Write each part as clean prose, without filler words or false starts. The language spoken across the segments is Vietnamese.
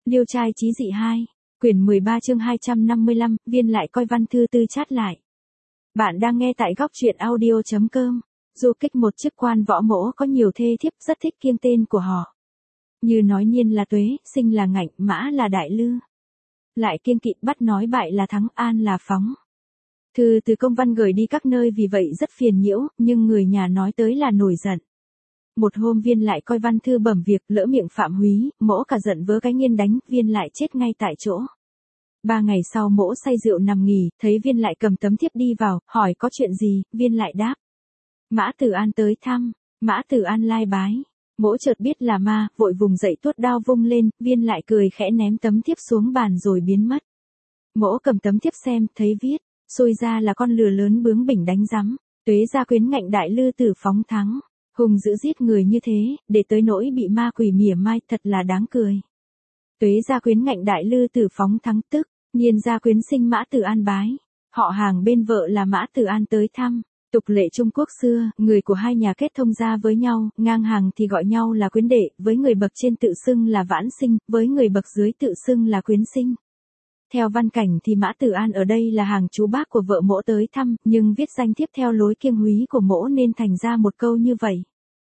Liêu trai chí dị 2, quyển 13 chương 255, Viên lại coi văn thư tư chát lại. Bạn đang nghe tại góc truyện audio.com. Du Kích một chức quan võ mỗ có nhiều thê thiếp rất thích kiêng tên của họ. Như nói Nhiên là Tuế, Sinh là Ngạnh, Mã là Đại Lư. Lại kiêng kỵ bắt nói bại là Thắng, An là Phóng. Thư từ công văn gửi đi các nơi vì vậy rất phiền nhiễu, nhưng người nhà nói tới là nổi giận. Một hôm Viên lại coi văn thư bẩm việc, lỡ miệng phạm húy, mỗ cả giận vớ cái nghiên đánh, Viên lại chết ngay tại chỗ. 3 ngày sau mỗ say rượu nằm nghỉ, thấy Viên lại cầm tấm thiếp đi vào, hỏi có chuyện gì, Viên lại đáp. Mã Tử An tới thăm, Mã Tử An lai bái. Mỗ chợt biết là ma, vội vùng dậy tuốt đao vung lên, Viên lại cười khẽ ném tấm thiếp xuống bàn rồi biến mất. Mỗ cầm tấm thiếp xem, thấy viết, xôi ra là con lừa lớn bướng bỉnh đánh rắm, Tuế gia quyến Ngạnh Đại Lư Tử Phóng Thắng. Hùng dữ giết người như thế, để tới nỗi bị ma quỷ mỉa mai, thật là đáng cười. Tuế gia quyến Ngạnh Đại Lư Tử Phóng Thắng tức, Nhiên gia quyến Sinh Mã Tử An bái. Họ hàng bên vợ là Mã Tử An tới thăm. Tục lệ Trung Quốc xưa, người của hai nhà kết thông gia với nhau, ngang hàng thì gọi nhau là quyến đệ, với người bậc trên tự xưng là vãn sinh, với người bậc dưới tự xưng là quyến sinh. Theo văn cảnh thì Mã Tử An ở đây là hàng chú bác của vợ mỗ tới thăm, nhưng viết danh thiếp theo lối kiêng húy của mỗ nên thành ra một câu như vậy.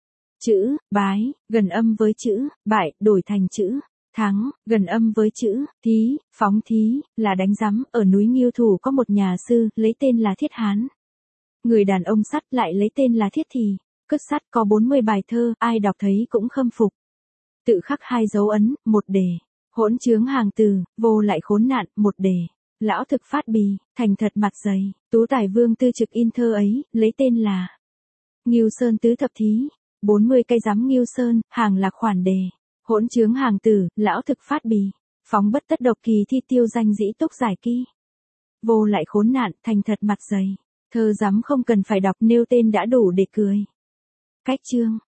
Chữ bái, gần âm với chữ bại, đổi thành chữ thắng, gần âm với chữ thí, phóng thí, là đánh rắm. Ở núi Nghiêu Thủ có một nhà sư, lấy tên là Thiết Hán. Người đàn ông sắt lại lấy tên là Thiết Thì. Cất sắt có 40 bài thơ, ai đọc thấy cũng khâm phục. Tự khắc 2 dấu ấn, một đề. Hỗn chướng hàng từ, vô lại khốn nạn, một đề. Lão thực phát bì, thành thật mặt dày. Tú Tài Vương Tư Trực in thơ ấy, lấy tên là Nghiêu Sơn Tứ Thập Thí. 40 cây giám Nghiêu Sơn, hàng lạc khoản đề. Hỗn chướng hàng từ, lão thực phát bì. Phóng bất tất độc kỳ thi tiêu danh dĩ túc giải kỳ. Vô lại khốn nạn, thành thật mặt dày. Thơ giám không cần phải đọc, nêu tên đã đủ để cười. Cách chương,